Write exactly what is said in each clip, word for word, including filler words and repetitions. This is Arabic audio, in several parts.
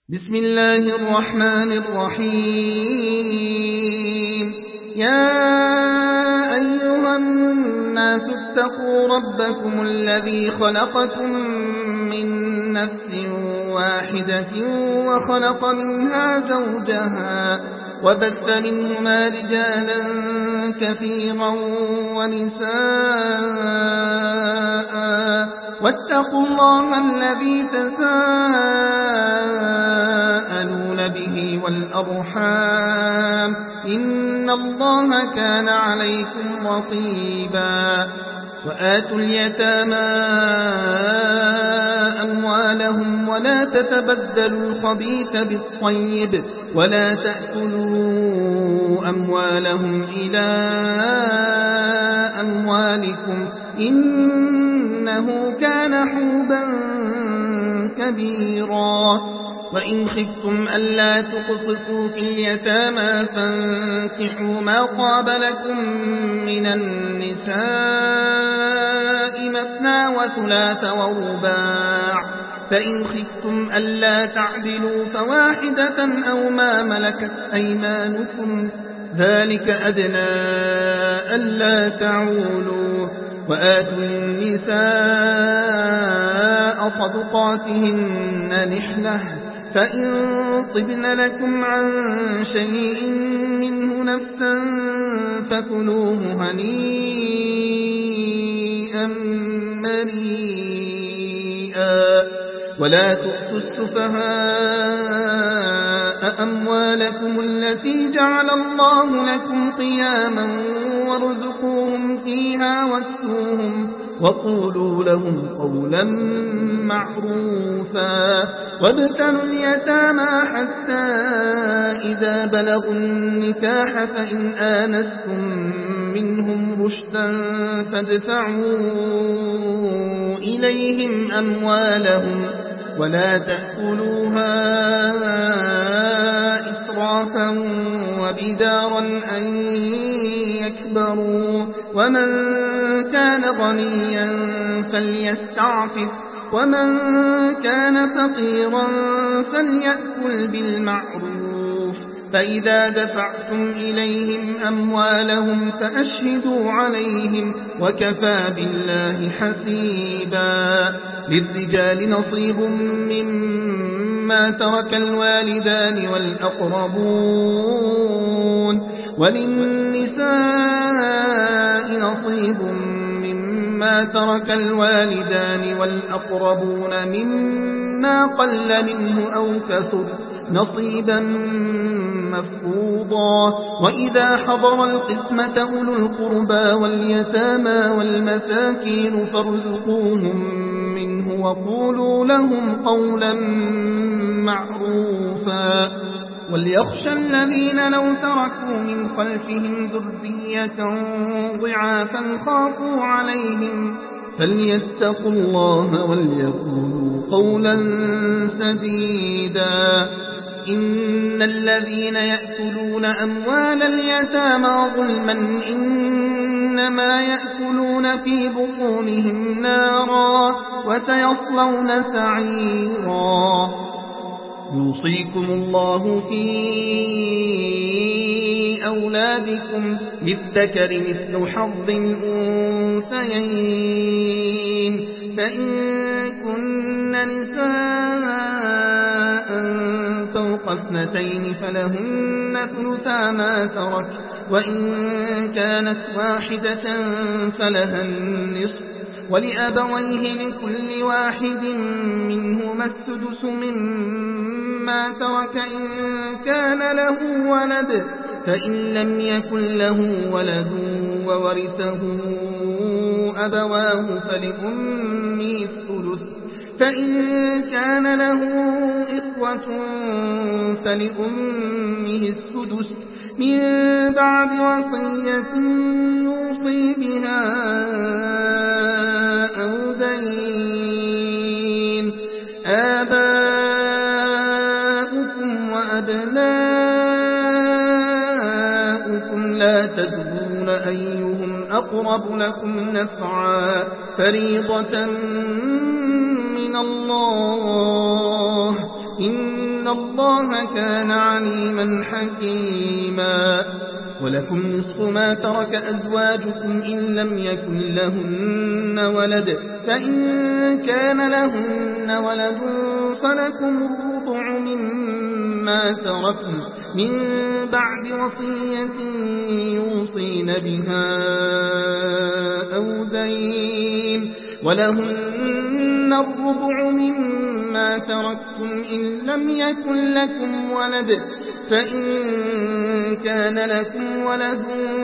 بسم الله الرحمن الرحيم. يا أيها الناس اتقوا ربكم الذي خلقكم من نفس واحدة وخلق منها زوجها وبث منهما رجالا كثيرا ونساء واتقوا الله الذي تساءلون به والأرحام إن الله كان عليكم رقيبا. وآتوا اليتامى أموالهم ولا تتبدلوا الخبيث بالطيب ولا تأكلوا أموالهم إلى أموالكم إنه كان حوبا كبيرا. وإن خفتم ألا تقسطوا في اليتامى فانكحوا ما طاب لكم من النساء مثنى وثلاث ورباع، فإن خفتم ألا تعدلوا فواحدة أو ما ملكت أيمانكم ذلك أدنى ألا تعولوا. وآتوا النساء صدقاتهن نحلة فإن طبن لكم عن شيء منه نفسا فكلوه هنيئا مريئا. ولا تؤتوا السفهاء أموالكم التي جعل الله لكم قياما وارزقوهم فيها واكسوهم وقولوا لهم قولا معروفا. وابتلوا اليتامى حتى إذا بلغوا النكاح فإن آنستم منهم رشدا فادفعوا إليهم أموالهم ولا تأكلوها إسرافا وبدارا أن يكبروا. ومن كان غنيا فليستعفف ومن كان فقيرا فليأكل بالمعروف. فإذا دفعتم إليهم أموالهم فأشهدوا عليهم وكفى بالله حسيبا. للرجال نصيب مما ترك الوالدان والأقربون وللنساء نصيب مما ترك الوالدان والأقربون مما قل منه أو كثر نصيبا مفروضا. وإذا حضر القسمة أولو القربى واليتامى والمساكين فارزقوهم منه وقولوا لهم قولا معروفا. وليخشى الذين لو تركوا من خلفهم ذرية ضعافا خافوا عليهم فليتقوا الله وليقولوا قولا سديدا. إن الذين يأكلون أموال اليتامى ظلما إنما يأكلون في بطونهم نارا وسيصلون سعيرا. يوصيكم الله في أولادكم للذكر مثل حظ الأنثيين فإن كن نساء فوق اثنتين فلهن ثلثا ما ترك وإن كانت واحدة فلها النصف ولأبويه لكل واحد منهما السدس مما ترك إن كان له ولد فإن لم يكن له ولد وورثه أبواه فلأمه الثلث فإن كان له إخوة فلأمه السدس من بعد وصية يوصي بها أو دين. آباؤكم وأبناؤكم لا تدرون أيهم أقرب لكم نفعا فريضة من الله إن إن الله كان عليما حكيما. ولكم نصف ما ترك أزواجكم إن لم يكن لهن ولد، فإن كان لهن ولد فلكم الربع مما تركن من بعد وصية يوصين بها أو دين، ولهن الربع مما تركتم إن لم يكن لكم ولد، فإن كان لكم ولد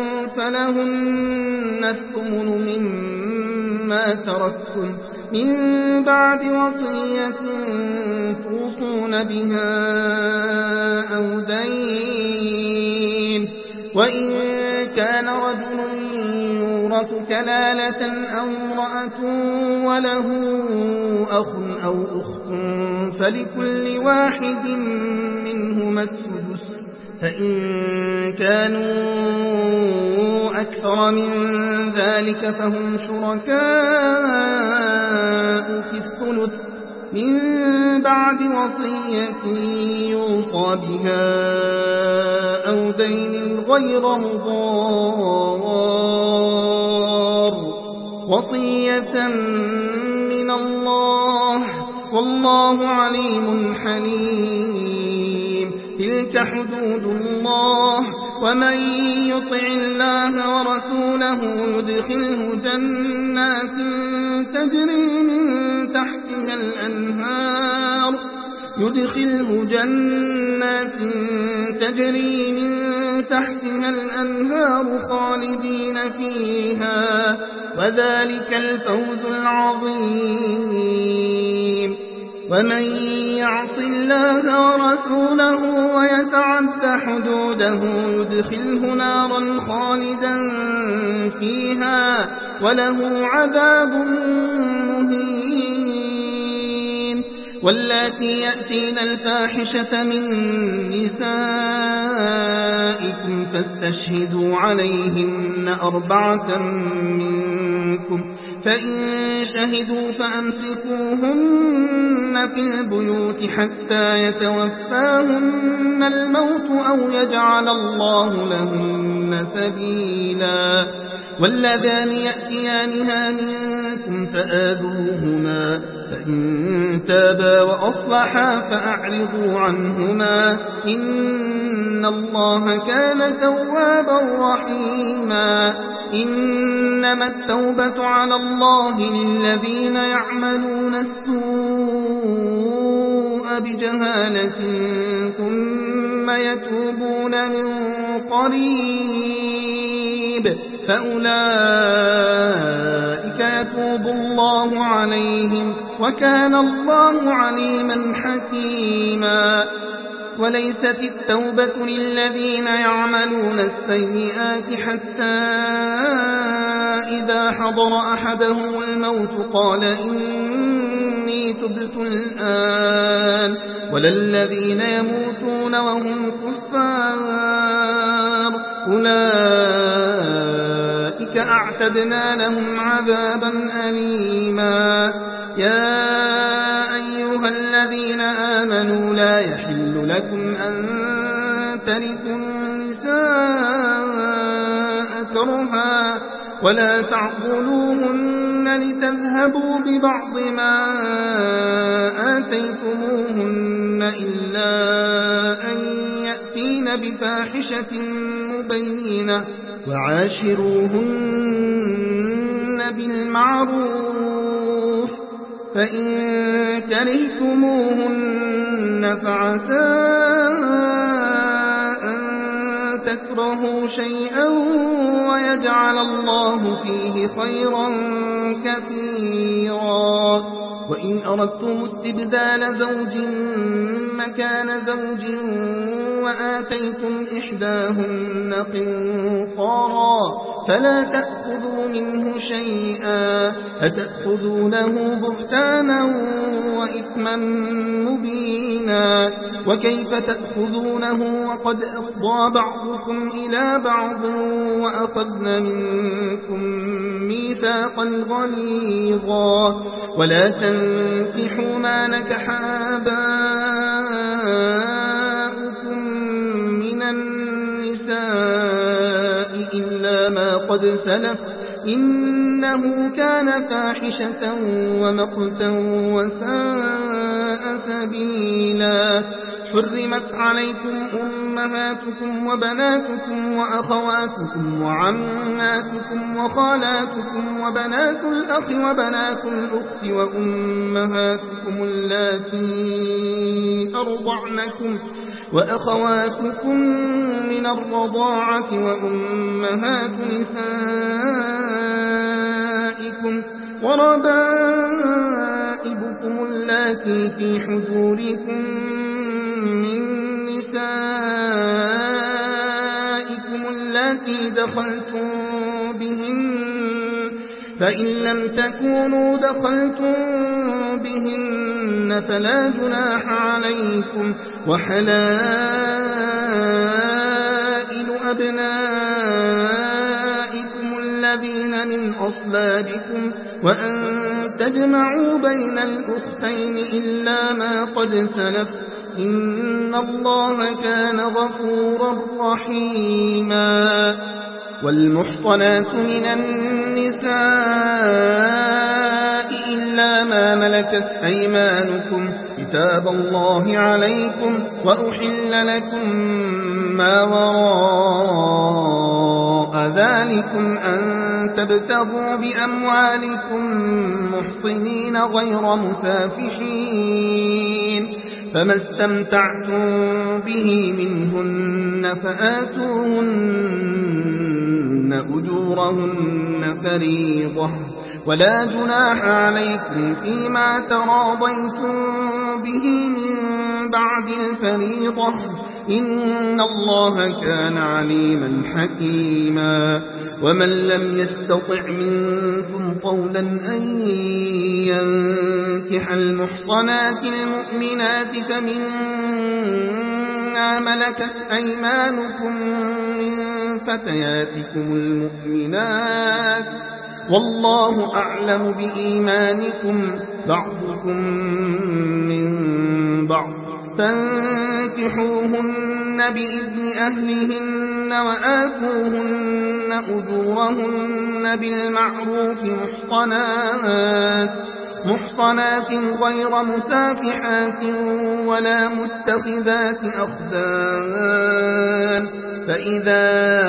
فلهن الثمن مما تركتم من بعد وصية توصون بها أو دين. وإن كان رجل يورث كلالة أو امرأة وله أخ أو أخت فلكل واحد منهما السدس، فإن كانوا أكثر من ذلك فهم شركاء في الثلث من بعد وصية يوصى بها أو دين غير مضار، وصية من الله والله عليم حليم. تلك حدود الله، ومن يطع الله ورسوله يدخله جنات تجري من تحتها الأنهار يدخله جنات تجري من تحتها الأنهار خالدين فيها، وذلك الفوز العظيم. ومن يعص الله ورسوله ويتعد حدوده يدخله نارا خالدا فيها وله عذاب مهين. واللاتي يأتين الفاحشة من نسائكم فاستشهدوا عليهن أربعة منكم، فإن شهدوا فأمسكوهن في البيوت حتى يتوفاهن الموت أو يجعل الله لهن سبيلا. واللذان يأتيانها منكم فآذوهما، فإن تابا وأصلحا فأعرضوا عنهما إن الله كان توابا رحيما. إنما التوبة على الله للذين يعملون السوء بجهالة ثم يتوبون من قريب فأولئك يتوب الله عليهم وكان الله عليما حكيما. وليست التوبة للذين يعملون السيئات حتى إذا حضر أحدهم الموت قال إني تبت الآن، ولا الذين يموتون وهم كفار أولئك أعتدنا لهم عذابا أليما. يا أيها الذين آمنوا لا يحل لكم أن ترثوا النساء كرها ولا تعضلوهن لتذهبوا ببعض ما آتيتموهن إلا أن يأتين بفاحشة مبينة وعاشروهن بالمعروف، فإن كرهتموهن فعسى أن تكرهوا شيئا ويجعل الله فيه خيرا كثيرا. وإن أردتم استبدال زوج مكان زوج وآتيتم إحداهن قنطارا فلا تأخذوا منه شيئا أتأخذونه بهتانا وإثما مبينا. وكيف تأخذونه وقد أفضى بعضكم إلى بعض وأخذن منكم ميثاقا غليظا. ولا تنكحوا ما نكح آباؤكم قد سلف إنه كان فاحشة ومقتا وساء سبيلا. حرمت عليكم أمهاتكم وبناتكم وأخواتكم وعماتكم وخالاتكم وبنات الأخ وبنات الأخت وأمهاتكم اللاتي أرضعنكم وأخواتكم من الرضاعة وأمهات نسائكم وربائبكم اللاتي في حجوركم من نسائكم اللاتي دخلتم بهن فإن لم تكونوا دخلتم بهن فلا جناح عليكم وحلائل أبنائكم الذين من أصلابكم وأن تجمعوا بين الأختين إلا ما قد سلف إن الله كان غفورا رحيما. والمحصنات من النساء إلا ما ملكت أيمانكم كتاب الله عليكم وأحل لكم ما وراء ذلكم أن تبتغوا بأموالكم محصنين غير مسافحين فما استمتعتم به منهن فآتوهن أجورهن فريضة ولا جناح عليكم فيما تراضيتم به من بعد الفريضة إن الله كان عليما حكيما. ومن لم يستطع منكم طولا أن ينكح المحصنات المؤمنات فمما ملكت أيمانكم من فتياتكم المؤمنات والله أعلم بإيمانكم بعضكم من بعض فانكحوهن بإذن أهلهن وآتوهن أجورهن بالمعروف محصنات محصنات غير مسافحات ولا متخذات أخدان فإذا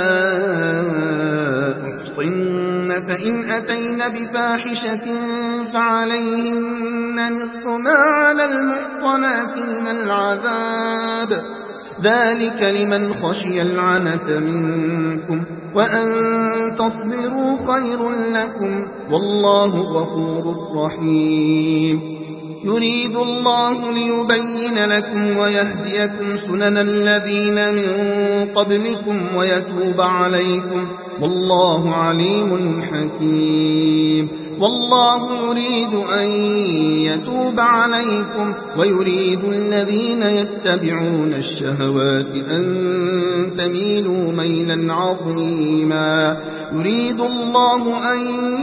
أحصن فإن أتين بفاحشة فعليهن نصف ما على المحصنات من العذاب ذلك لمن خشي العنة منكم وأن تصبروا خير لكم والله غفور رحيم. يريد الله ليبين لكم ويهديكم سنن الذين من قبلكم ويتوب عليكم والله عليم حكيم. والله يريد أن يتوب عليكم ويريد الذين يتبعون الشهوات أن تميلوا ميلا عظيما. يريد الله أن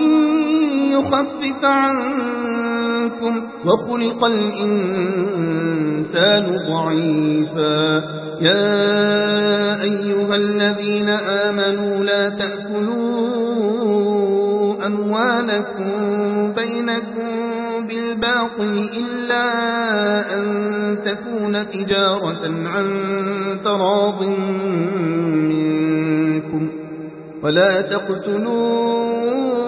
يخفف عنكم وخلق الإنسان ضعيفا. يا أيها الذين آمنوا لا تأكلوا أموالكم بينكم بالباطل إلا أن تكون تجارة عن تراض منكم ولا تقتلوا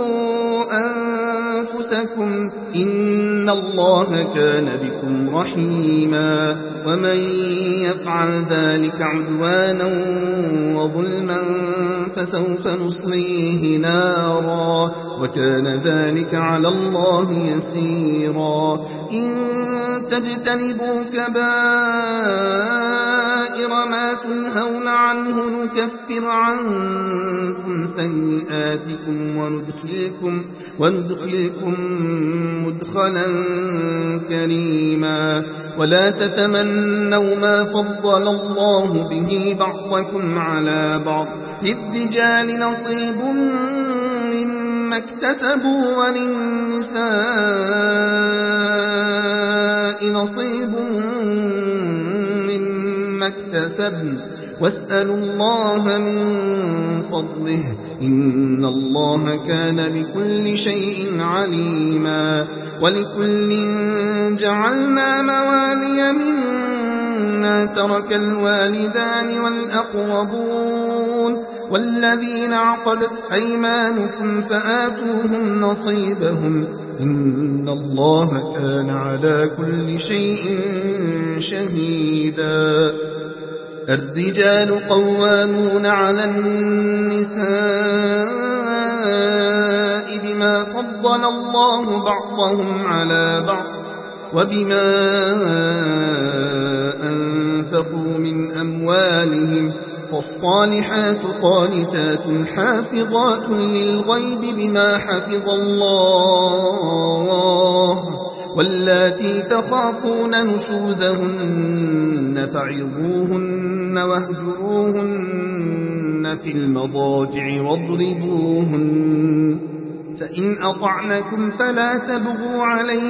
أنفسكم إن الله كان بكم رحيما. ومن يفعل ذلك عدوانا وظلما فسوف نصليه نارا وكان ذلك على الله يسيرا. إن تجتنبوا كبائر ما تنهون عنه نكفر عنكم سيئاتكم وندخلكم, وندخلكم مدخلا كريما. ولا تتمنوا ما فضل الله به بعضكم على بعض للرجال نصيب مما اكتسبوا وللنساء نصيب مما اكتسبن واسألوا الله من فضله إن الله كان بكل شيء عليما ولكل جعلنا موالي مما ترك الوالدان والأقربون والذين عقدت أيمانكم فآتوهم نصيبهم إن الله كان على كل شيء شهيدا الرجال قوامون على النساء بما فضل الله بعضهم على بعض وبما أنفقوا من أموالهم فالصالحات قانتات حافظات للغيب بما حفظ الله واللاتي تخافون نشوزهن فعظوهن واهجروهن في المضاجع واضربوهن فإن أطعنكم فلا تبغوا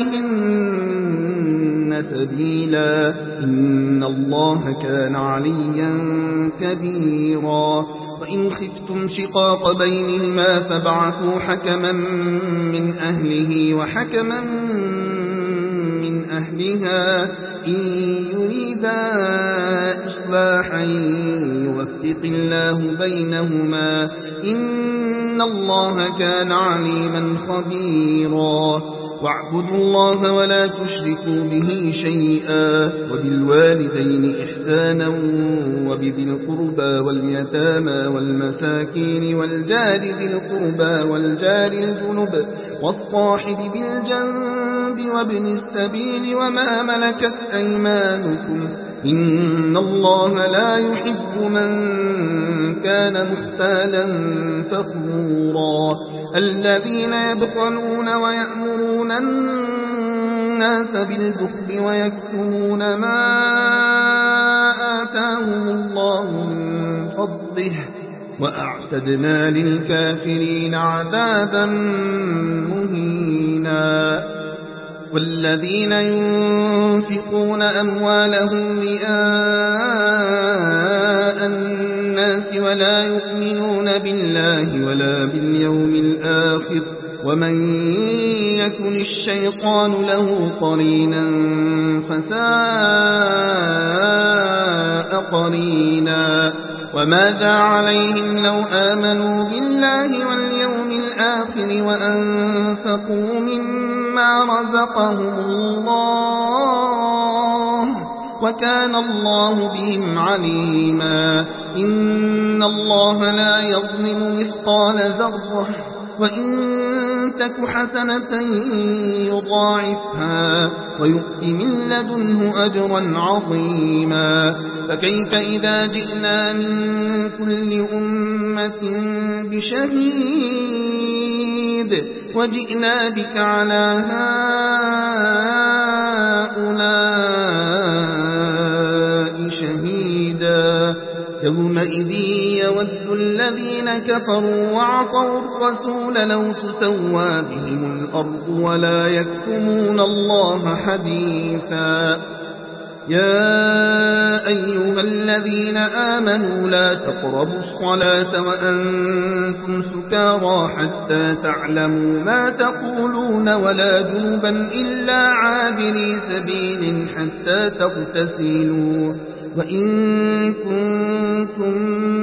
عليهن سبيلا إن الله كان عليا كبيرا وإن خفتم شقاق بينهما فابعثوا حكما من أهله وحكما من أهلها إن يريدا إصلاحا يوفق الله بينهما إن الله كان عليما خبيرا واعبدوا الله ولا تشركوا به شيئا وبالوالدين إحسانا وبذي القربى واليتامى والمساكين والجار ذي القربى والجار الجنب والصاحب بالجنب وابن السبيل وما ملكت أيمانكم إن الله لا يحب من كان مختالا فخورا الذين يبخلون ويأمرون الناس بالبخل ويكتمون ما آتاهم الله من فضله وأعتدنا للكافرين عذابا مهينا والذين ينفقون أموالهم رئاء الناس ولا يؤمنون بالله ولا باليوم الآخر ومن يكن الشيطان له قرينا فساء قرينا وماذا عليهم لو آمنوا بالله واليوم الآخر وأنفقوا مما رزقهم الله وكان الله بهم عليما إن الله لا يظلم مثقال ذرة وإن تك حسنة يضاعفها ويؤت من لدنه أجرا عظيما فكيف إذا جئنا من كل أمة بشهيد وجئنا بك على هؤلاء شهيدا يومئذ يود الذين كفروا وعصوا الرسول لو تسوى بهم الأرض ولا يكتمون الله حديثا يا أيها الذين آمنوا لا تقربوا الصلاة وأنتم سكارى حتى تعلموا ما تقولون ولا جنبا إلا عابري سبيل حتى تغتسلوا وإن كنتم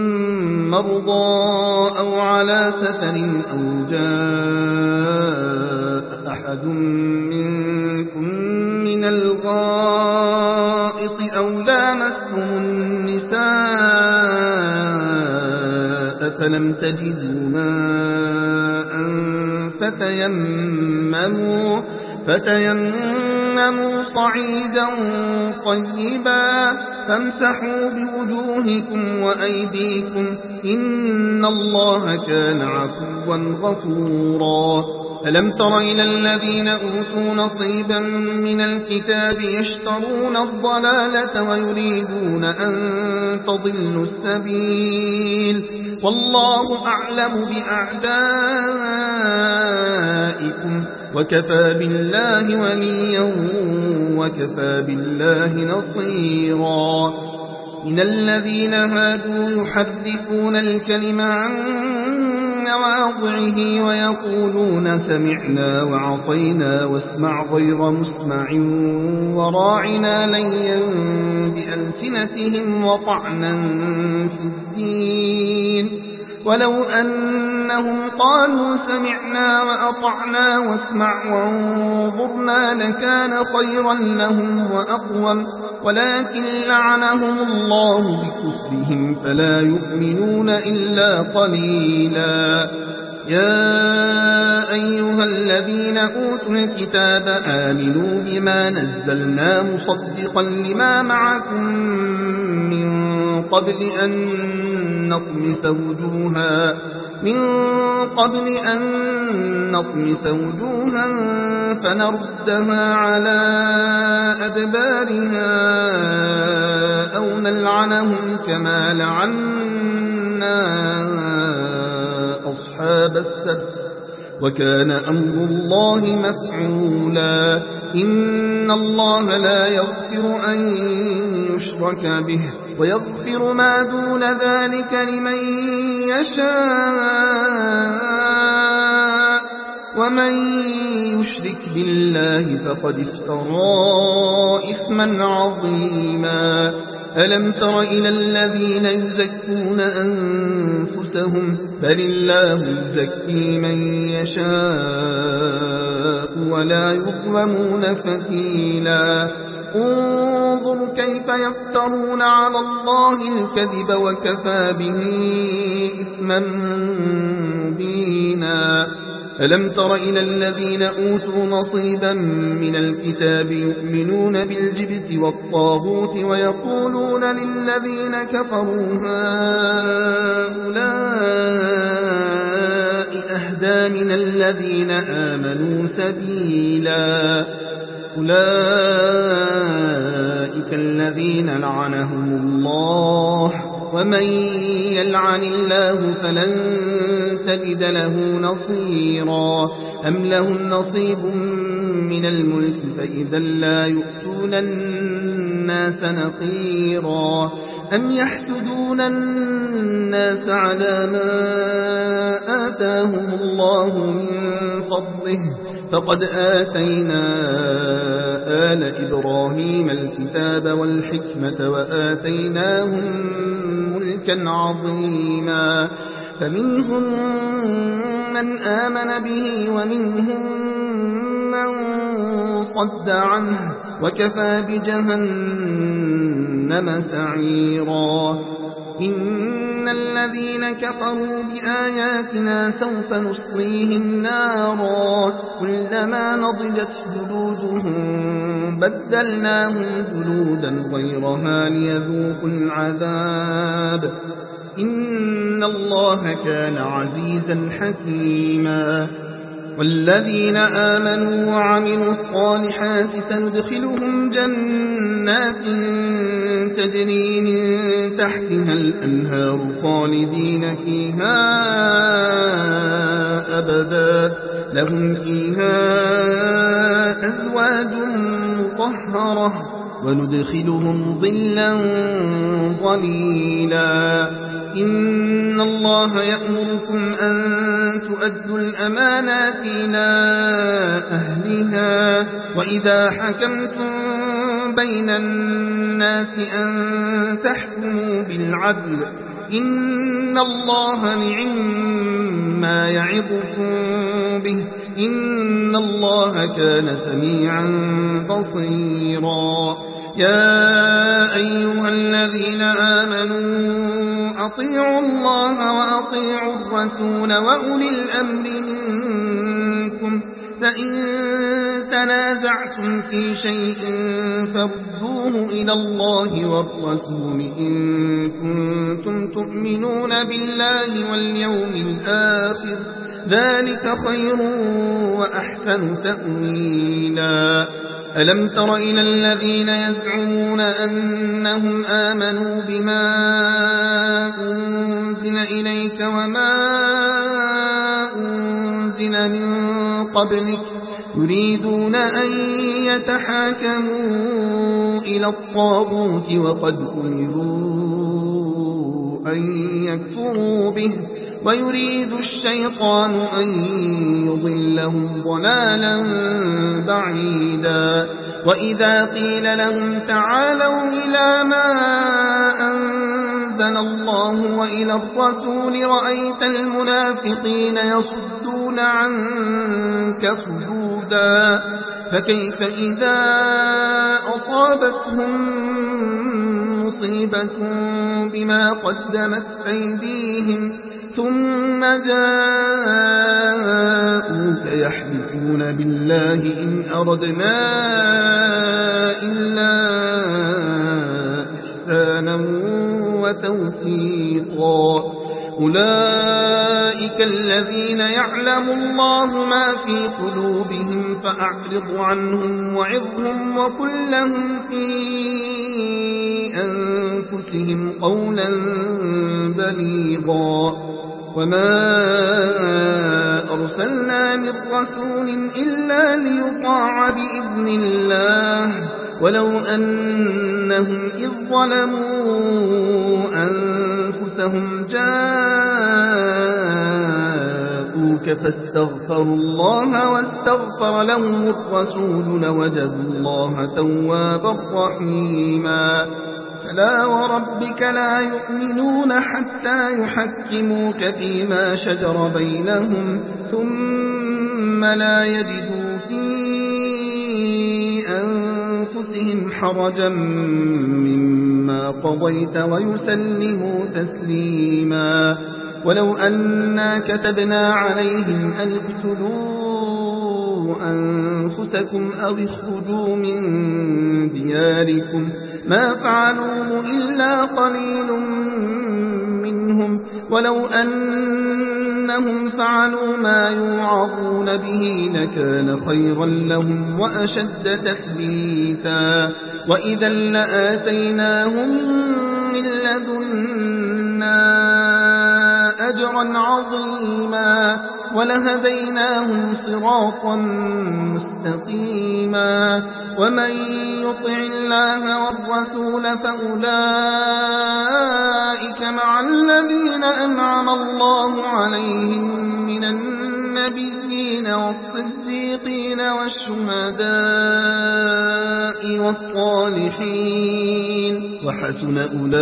مرضى أو على سفر أو جاء أحد منكم من الغائط أو لامستم النساء فلم تجدوا ماء فتيمموا فتيمموا صعيدا طيبا فامسحوا بوجوهكم وأيديكم إن الله كان عفوا غفورا ألم تر إلى الذين أوتوا نصيبا من الكتاب يشترون الضلالة ويريدون أن تضلوا السبيل والله أعلم بأعدائكم وكفى بالله وليا وكفى بالله نصيرا إن الذين هادوا يحرفون الكلم عن مواضعه ويقولون سمعنا وعصينا واسمع غير مسمع وراعنا ليا بألسنتهم وطعنا في الدين ولو أنهم قالوا سمعنا وأطعنا واسمع وانظرنا لكان خيرا لهم وأقوم ولكن لعنهم الله بكفرهم فلا يؤمنون إلا قليلا. يا أيها الذين أوتوا الكتاب آمنوا بما نزلنا مصدقا لما معكم من قبل أن نطمس وجوها من قبل أن نطمس وجوها فنردها على أدبارها أو نلعنهم كما لعنا أصحاب السبت وكان أمر الله مفعولا. إن الله لا يغفر أن يشرك به ويغفر ما دون ذلك لمن يشاء ومن يشرك بالله فقد افترى إثما عظيما. ألم تر إلى الذين يزكون أنفسهم بل الله يزكي من يشاء ولا يظلمون فتيلا. انظر كيف يفترون على الله الكذب وكفى به إثما مبينا. ألم تر إلى الذين أوتوا نصيبا من الكتاب يؤمنون بالجبت والطاغوت ويقولون للذين كفروا هؤلاء أهدى من الذين آمنوا سبيلا. أولئك الذين لعنهم الله ومن يلعن الله فلن تجد له نصيرا. أم لهم نصيب من الملك فإذا لا يؤتون الناس نقيرا. أم يحسدون الناس على ما آتاهم الله من فضله فقد آتينا آل إبراهيم الكتاب والحكمة وآتيناهم ملكا عظيما. فمنهم من آمن به ومنهم من صد عنه وكفى بجهنم سعيرا. إن الذين كفروا بآياتنا سوف نصليهم نارا كلما نضجت جلودهم بدلناهم جلودا غيرها ليذوقوا العذاب إن الله كان عزيزا حكيما. والذين آمنوا وعملوا الصالحات سندخلهم جنات تجري من تحتها الأنهار خالدين فيها أبدا لهم فيها أزواج مطهرة وندخلهم ظلا ظليلا. إن الله يأمركم أن تؤدوا الأمانات إلى أهلها وإذا حكمتم بين الناس أن تحكموا بالعدل إن الله نعم ما يعظكم به إن الله كان سميعا بصيرا. يا أيها الذين آمنوا أطيعوا الله وأطيعوا الرسول وأولي الأمر منكم فإن تنازعتم في شيء فردوه إلى الله والرسول إن كنتم تؤمنون بالله واليوم الآخر ذلك خير وأحسن تأويلا. ألم تر إلى الذين يزعمون أنهم آمنوا بما أنزل إليك وما أنزل من قبلك يريدون أن يتحاكموا إلى الطاغوت وقد أمروا أن يكفروا به ويريد الشيطان أن يضلهم ضلالا بعيدا وإذا قيل لهم تعالوا إلى ما أنزل الله وإلى الرسول رأيت المنافقين يصدون عنك صدودا فكيف إذا أصابتهم مصيبة بما قدمت أيديهم ثم جاءوك يحلفون بالله إن أردنا إلا إحسانا وتوفيقا أولئك الذين يعلم الله ما في قلوبهم فأعرض عنهم وعظهم وقل لهم في أنفسهم قولا بليغا وما أرسلنا من رسول إلا ليطاع بإذن الله ولو أنهم إذ ظلموا أنفسهم جاءوك فاستغفروا الله واستغفر لهم الرسول لوجدوا الله توابا رحيما فلا وربك لا يؤمنون حتى يحكموك فيما شجر بينهم ثم لا يجدوا في أنفسهم حرجا مما قضيت ويسلموا تسليما ولو أنا كتبنا عليهم أن اقتلوا أنفسكم أو اخرجوا من دياركم ما فعلوه إلا قليل منهم ولو أنهم فعلوا ما يوعظون به لكان خيرا لهم وأشد تثبيتا وإذا لآتيناهم من لدنا أجرا عظيما ولهديناهم صراطا مستقيما ومن يطع الله والرسول فأولئك مع الذين أنعم الله عليهم من النبيين والصديقين والشهداء والصالحين وحسن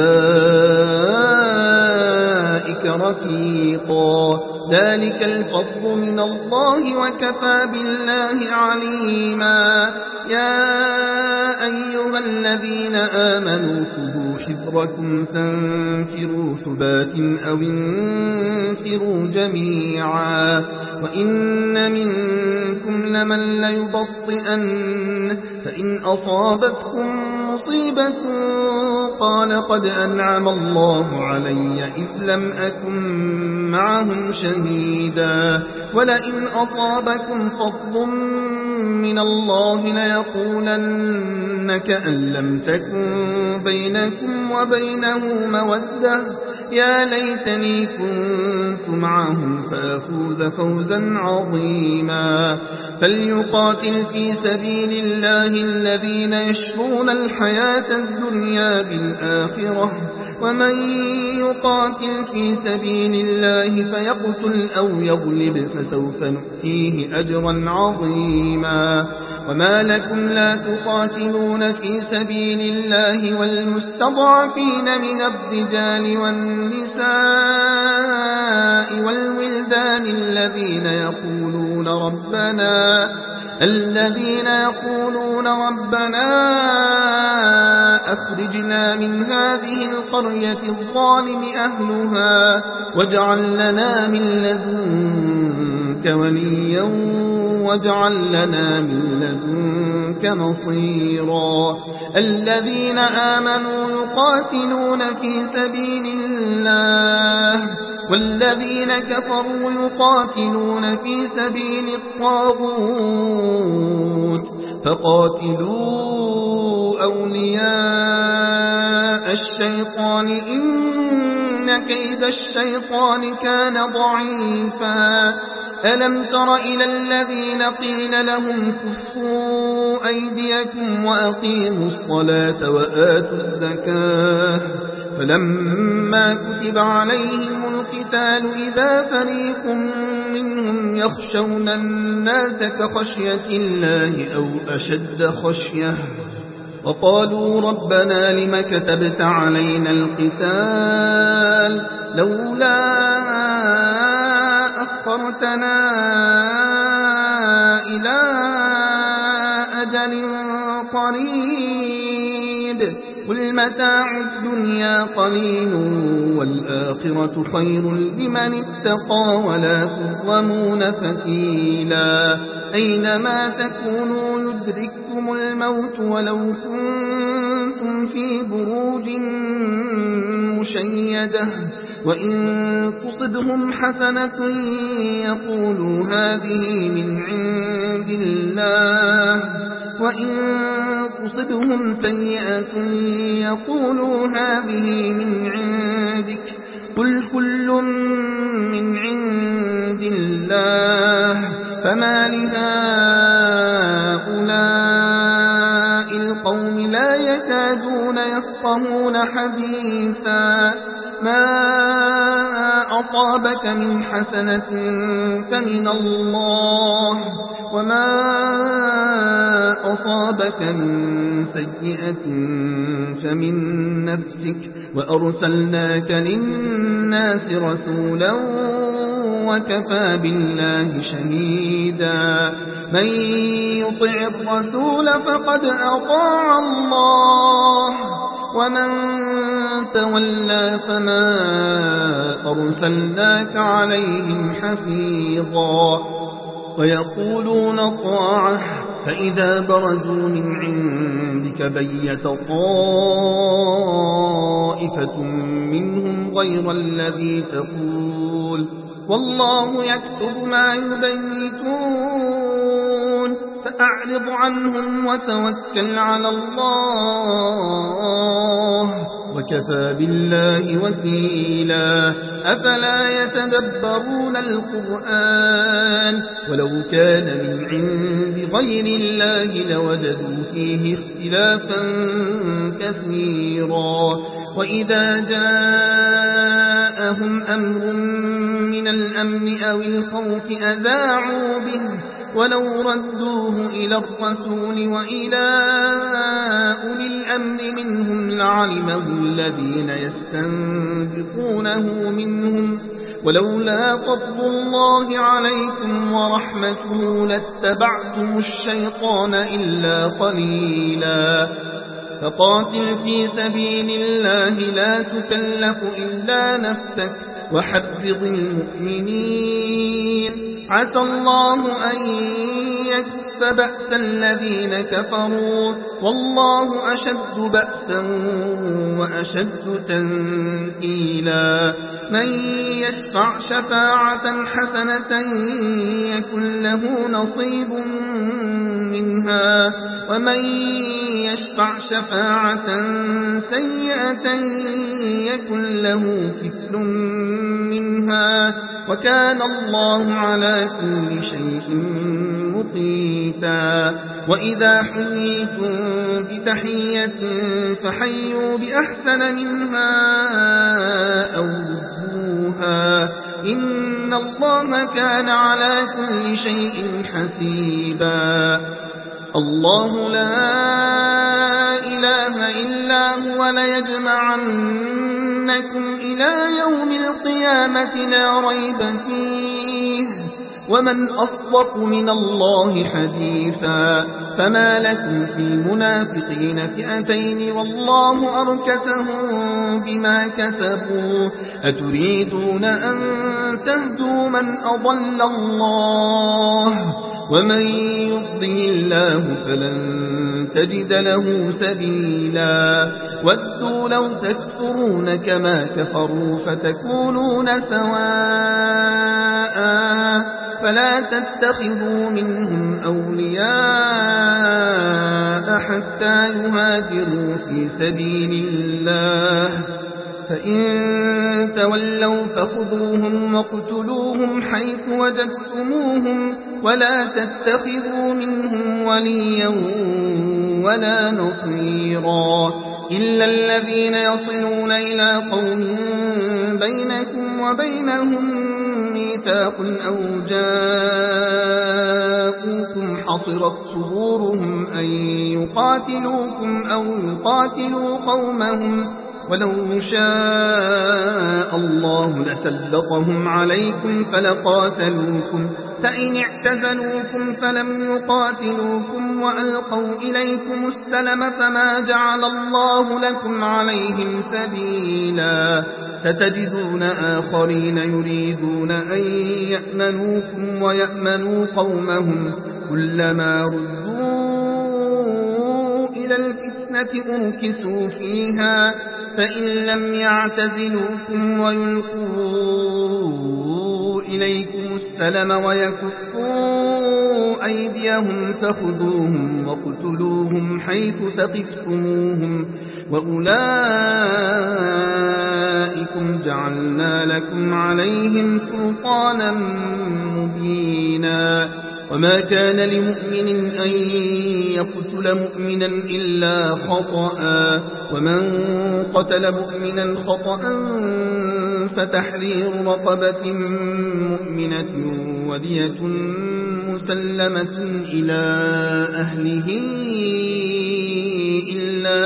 أولئك رفيقا ذلك الفضل من الله وكفى بالله عليما يا أيها الذين آمنوا خذوا حذركم فانفروا ثبات أو انفروا جميعا وإن منكم لمن ليبطئن فإن أصابتكم مصيبة قال قد أنعم الله علي إذ لم أكن معهم شهيدا ولئن أصابكم فضل من الله ليقولن كأن لم تكن بينكم وبينه مودة يا ليتني كنت معهم فأفوز فوزا عظيما فليقاتل في سبيل الله الذين يشرون الحياة الدنيا بالآخرة ومن يقاتل في سبيل الله فيقتل أو يغلب فسوف نؤتيه أجرا عظيما وما لكم لا تقاتلون في سبيل الله والمستضعفين من الرجال والنساء والولدان الذين يقولون ربنا الذين يقولون ربنا أخرجنا من هذه القرية الظالم أهلها واجعل لنا من لدنك وليا واجعل لنا من لدنك نصيرا الذين آمنوا يقاتلون في سبيل الله والذين كفروا يقاتلون في سبيل الطاغوت فقاتلوا أولياء الشيطان إن كيد الشيطان كان ضعيفا ألم تر إلى الذين قيل لهم كفوا أيديكم وأقيموا الصلاة وآتوا الزكاة فلما كتب عليهم القتال إذا فريق منهم يخشون الناس كخشية الله أو أشد خشية وقالوا ربنا لم كتبت علينا القتال لولا أخرتنا إلى أجل قريب قل متاع الدنيا قليل والآخرة خير لمن اتقى ولا تظلمون فتيلا أينما تكونوا يدرككم الموت ولو كنتم في بروج مشيدة وإن تصبهم حسنة يقولوا هذه من عند الله وإن تصبهم سيئة يقولوا هذه من عندك قل كل من عند الله فما لهؤلاء القوم لا يكادون يفقهون حديثا ما أصابك من حسنة فمن الله وما أصابك من سيئة فمن نفسك وأرسلناك للناس رسولا وكفى بالله شهيدا من يطع الرسول فقد أطاع الله ومن تولى فما أرسلناك عليهم حفيظا ويقولون طاعة فإذا برزوا من عندك بيت طائفة منهم غير الذي تقول والله يكتب ما يبيتون فأعرض عنهم وتوكل على الله وكفى بالله وكيلا أفلا يتدبرون القرآن ولو كان من عند غير الله لوجدوا فيه اختلافا كثيرا وإذا جاءهم أمر من الأمن أو الخوف أذاعوا به ولو ردوه إلى الرسول وإلى أولي الأمر منهم لعلمه الذين يستنبطونه منهم ولولا فضل الله عليكم ورحمته لاتبعتم الشيطان إلا قليلا فقاتل في سبيل الله لا تكلف إلا نفسك وحرض المؤمنين عسى الله أن يكف بأس الذين كفروا والله أشد بأسا وأشد تنكيلا من يشفع شفاعة حسنة يكن له نصيب منها ومن يشفع شفاعة سيئة يكن له كفل منها وكان الله على كل شيء مقيتا وإذا حييتم بتحية فحيوا بأحسن منها أو ردوها إن الله كان على كل شيء حسيبا الله لا إله إلا هو ليجمعنكم إلى يوم القيامة لا ريب فيه ومن أصدق من الله حديثا فما لكم في المنافقين فئتين والله أركسهم بما كسبوا أتريدون أن تهدوا من أضل الله ومن يضلل الله فلن تجد له سبيلا ودوا لو تكفرون كما كفروا فتكونون سواء فلا تتخذوا منهم أولياء حتى يهاجروا في سبيل الله فإن تولوا فخذوهم واقتلوهم حيث وجدتموهم ولا تتخذوا منهم وليا ولا نصيرا إلا الذين يصلون إلى قوم بينكم وبينهم ميثاق أو جاءوكم حصرت صدورهم أن يقاتلوكم أو يقاتلوا قومهم ولو شاء الله لسلطهم عليكم فلقاتلوكم فإن اعتزلوكم فلم يقاتلوكم وألقوا إليكم السلم فما جعل الله لكم عليهم سبيلا ستجدون آخرين يريدون أن يأمنوكم ويأمنوا قومهم كلما ردوا إلى الفتنة أركسوا فيها فإن لم يعتزلوكم ويلقوا إليكم السلم ويكفوا أيديهم فخذوهم واقتلوهم حيث ثقفتموهم وأولئكم جعلنا لكم عليهم سلطانا مبينا وما كان لمؤمن أن يقتل مؤمنا إلا خطأ ومن قتل مؤمنا خطأ فتحرير رقبة مؤمنة ودية مسلمة إلى أهله إلا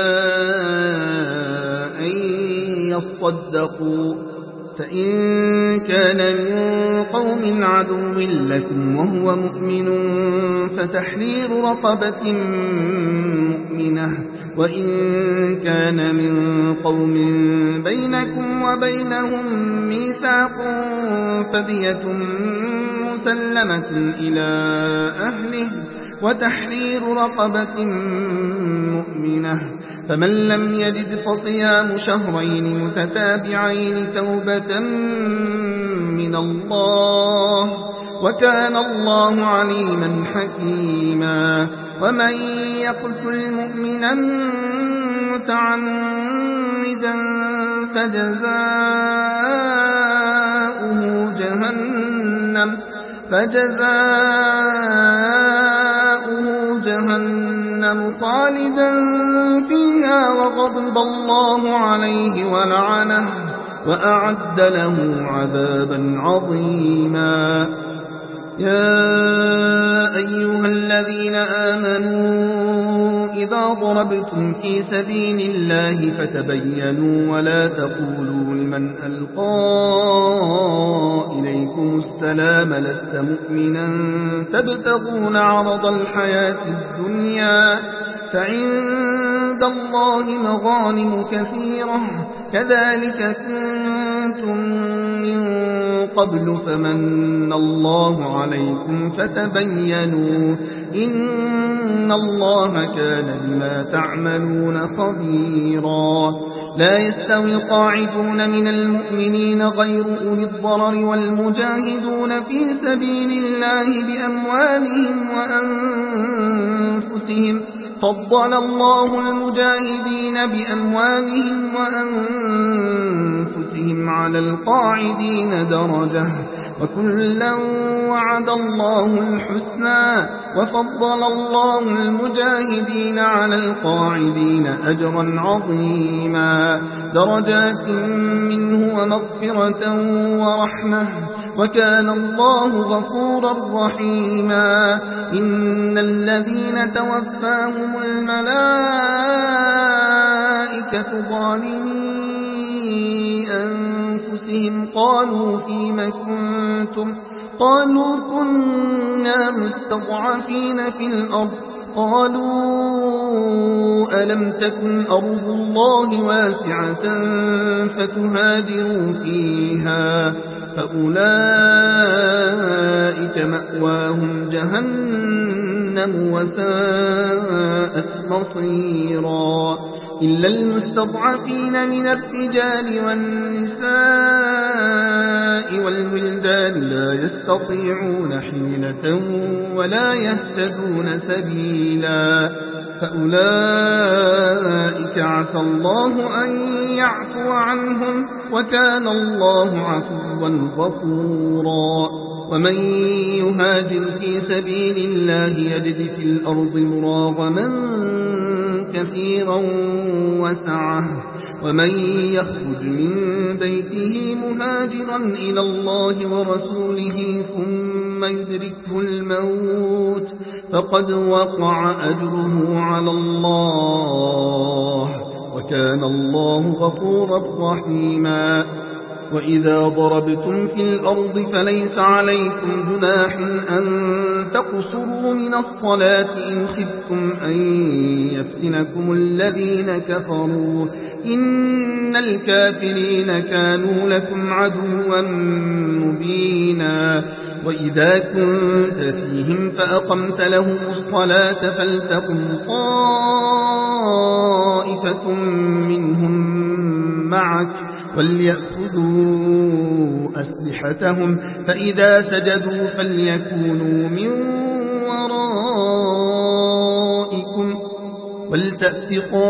أن يصدقوا فإن كان من قوم عدو لكم وهو مؤمن فتحرير رقبة مؤمنة وإن كان من قوم بينكم وبينهم ميثاق فدية مسلمة إلى أهله وتحرير رقبة مؤمنة فمن لم يجد فصيام شهرين متتابعين توبة من الله وكان الله عليما حكيما ومن يقتل مؤمنا متعمدا فجزاؤه جهنم فجزاؤه جهنم خالدا فيها وغضب الله عليه ولعنه وأعد له عذابا عظيما يا أيها الذين آمنوا إذا ضربتم في سبيل الله فتبينوا ولا تقولوا لمن ألقى إليكم السلام لست مؤمنا تبتغون عرض الحياة الدنيا فعند الله مغانم كثيرة كذلك كنتم من قبل فمن الله عليكم فتبينوا إن الله كان بما تعملون خبيرا لا يستوي القاعدون من المؤمنين غير أولي الضرر والمجاهدون في سبيل الله بأموالهم وأنفسهم فضل الله المجاهدين بأموالهم وأنفسهم على القاعدين درجة وكلا وعد الله الحسنى وفضل الله المجاهدين على القاعدين أجرا عظيما درجات منه ومغفرة ورحمة وكان الله غفورا رحيما إن الذين توفاهم الملائكة ظالمي أنفسهم قالوا فيم كنتم قالوا كنا مستضعفين في الأرض قالوا ألم تكن أرض الله واسعة فتهاجروا فيها فأولئك مأواهم جهنم وساءت مصيرا إلا المستضعفين من الرجال والنساء والولدان لا يستطيعون حيلة ولا يهتدون سبيلا فأولئك عسى الله أن يعفو عنهم وكان الله عفوا غفورا ومن يهاجر في سبيل الله يجد في الأرض مراغما كثيرا وسعة ومن يخرج من بيته مهاجرا إلى الله ورسوله ثم يدركه الموت فقد وقع أجره على الله وكان الله غفورا رحيما وإذا ضربتم في الأرض فليس عليكم جناح أن تقصروا من الصلاة إن خفتم أن يفتنكم الذين كفروا إن الكافرين كانوا لكم عدوا مبينا وإذا كنت فيهم فأقمت لهم الصلاة فلتقم طائفة منهم معك وليأخذوا أسلحتهم فإذا سجدوا فليكونوا من ورائكم ولتأت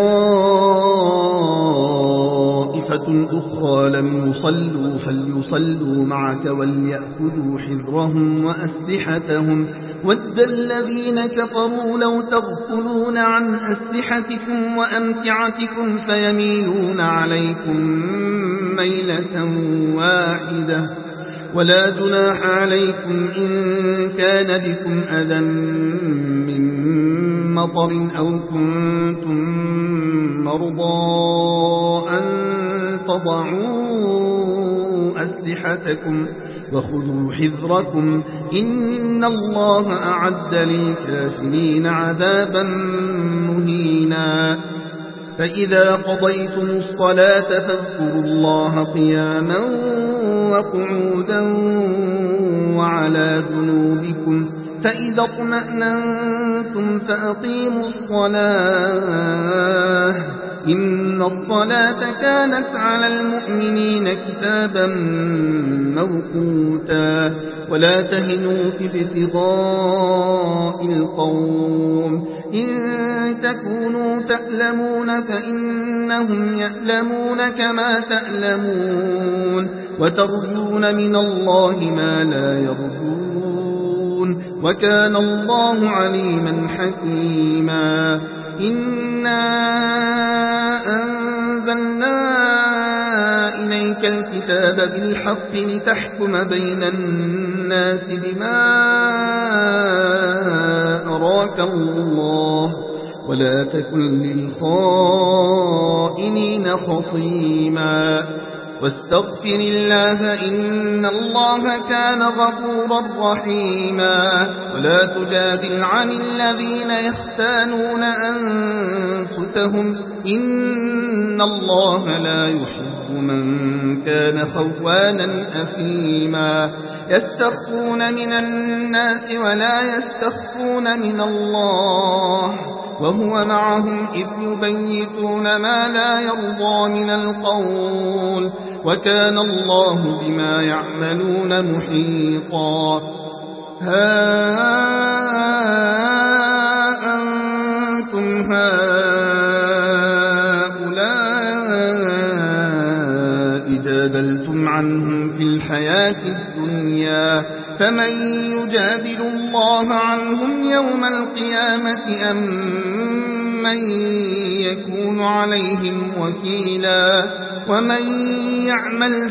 طائفة أخرى لم يصلوا فليصلوا معك وليأخذوا حذرهم وأسلحتهم ود الذين كفروا لو تغفلون عن أسلحتكم وأمتعتكم فيميلون عليكم ميلة واحدة ولا جناح عليكم إن كان بكم أذى من مطر أو كنتم مرضى أن تضعوا أسلحتكم وخذوا حذركم إن الله أعد للكافرين عذابا مهينا فإذا قضيتم الصلاة فاذكروا الله قياما وقعودا وعلى جنوبكم فإذا اطمأننتم فأقيموا الصلاة إن الصلاة كانت على المؤمنين كتابا موقوتا ولا تهنوا في ابتغاء القوم إن تكونوا تألمون فإنهم يألمون كما تألمون وترجون من الله ما لا يرجون وكان الله عليما حكيما إنا أنزلنا إليك الكتاب بالحق لتحكم بين الناس بما أراك الله ولا تكن للخائنين خصيما واستغفر الله إن الله كان غفورا رحيما ولا تجادل عن الذين يختانون أنفسهم إن الله لا يحب من كان خوانا أثيما يستخفون من الناس ولا يستخفون من الله وهو معهم إذ يبيتون ما لا يرضى من القول وكان الله بما يعملون محيطا ها أنتم هؤلاء جادلتم عنهم في الحياة الدنيا فمن يجادل الله عنهم يوم القيامة أم من يكون عليهم وكيلا ومن يعمل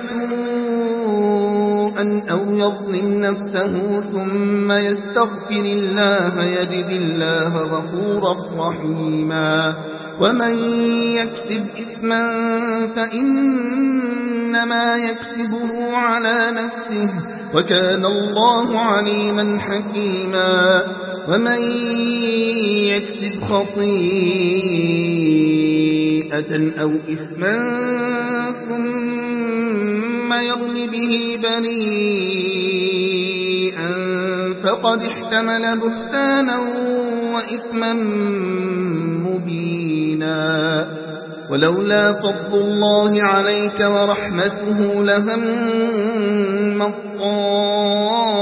سوءا أو يظلم نفسه ثم يستغفر الله يجد الله غفورا رحيما ومن يكسب إثما فإنما يكسبه على نفسه وكان الله عليما حكيما ومن يكسب خطيئة أو إثما ثم يرم به بريئا فقد احتمل بهتانا وإثما مبينا ولولا فضل الله عليك ورحمته لهم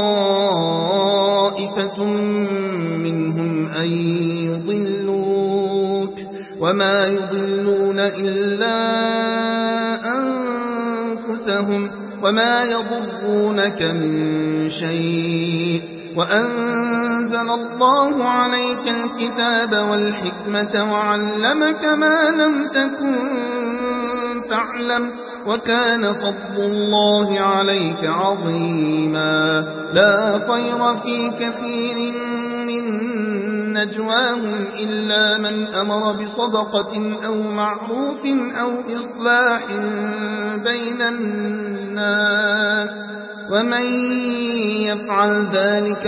طائفة منهم أن يضلوك وما يضلون إلا أنفسهم وما يضرونك من شيء وأنزل الله عليك الكتاب والحكمة وعلمك ما لم تكن تعلم وكان فضل الله عليك عظيما لا خير في كثير من نجواهم إلا من أمر بصدقة أو معروف أو إصلاح بين الناس ومن يفعل ذلك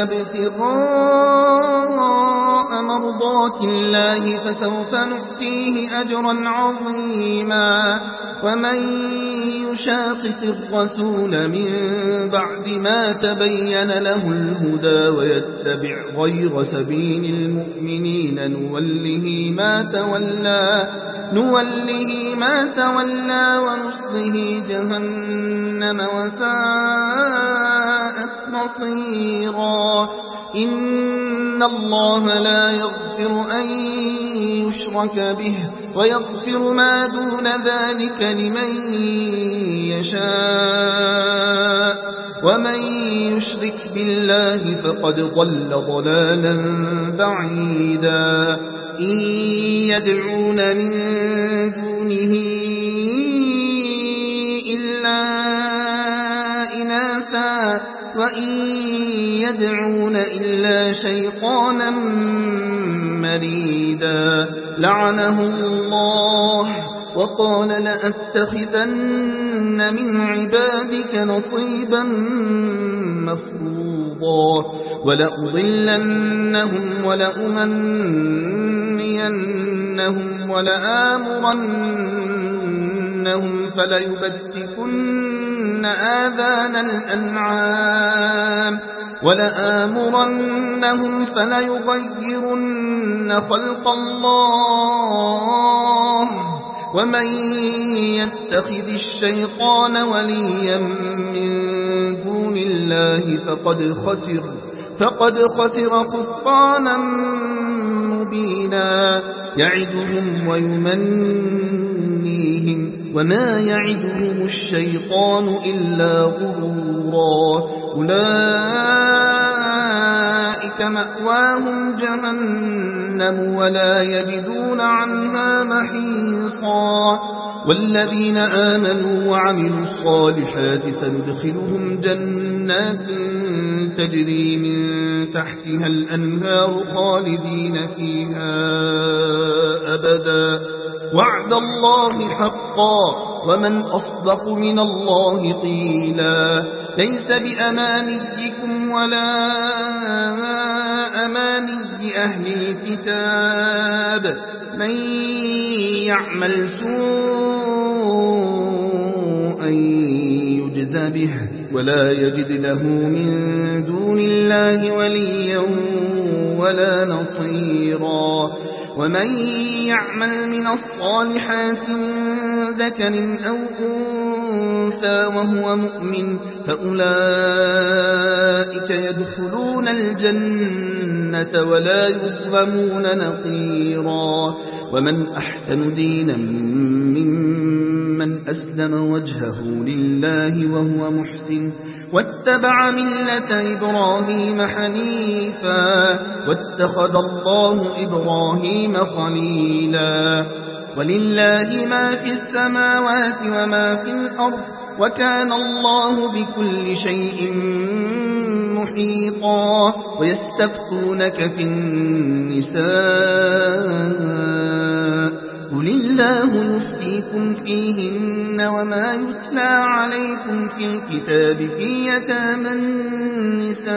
ابتغاء مرضات الله فسوف نؤتيه أجرا عظيما ومن يشاقق الرسول من بعد ما تبين له الهدى ويتبع غير سبيل المؤمنين نوله ما تولى نوله ما تولى ونصله جهنم وساءت مصيرا إن الله لا يغفر أن يشرك به ويغفر ما دون ذلك لمن يشاء ومن يشرك بالله فقد ضل ضلالا بعيدا إن يدعون من دونه إلا إناثا وإن يدعون إلا شيطانا مريدا لعنه الله وقال لأتخذن من عبادك نصيبا مفروضا ولأضلنهم ولأمنينهم ولآمرنهم فليبتكن آذان الأنعام ولآمرنهم فليغيرن خلق الله ومن يتخذ الشيطان وليا من دون الله فقد خسر فقد خسر خسرانا مبينا يعدهم ويمنيهم وما يعدهم الشيطان إلا غرورا أولئك مأواهم جهنم ولا يجدون عنها محيصا والذين آمنوا وعملوا الصالحات سندخلهم جنات تجري من تحتها الأنهار خالدين فيها أبدا وعد الله حقا ومن أصدق من الله قيلا ليس بأمانيكم ولا أماني أهل الكتاب من يعمل سوءا يجز به ولا يجد له من دون الله وليا ولا نصيرا ومن يعمل من الصالحات من ذكر أو أنثى وهو مؤمن فأولئك يدخلون الجنة ولا يظلمون نقيرا ومن أحسن دينا ممن أسلم وجهه لله وهو محسن واتبع ملة إبراهيم حنيفا واتخذ الله إبراهيم خليلا ولله ما في السماوات وما في الأرض وكان الله بكل شيء محيطا ويستفتونك في النساء قل الله يفتيكم فيهن وما يتلى عليكم في الكتاب في يتامى النساء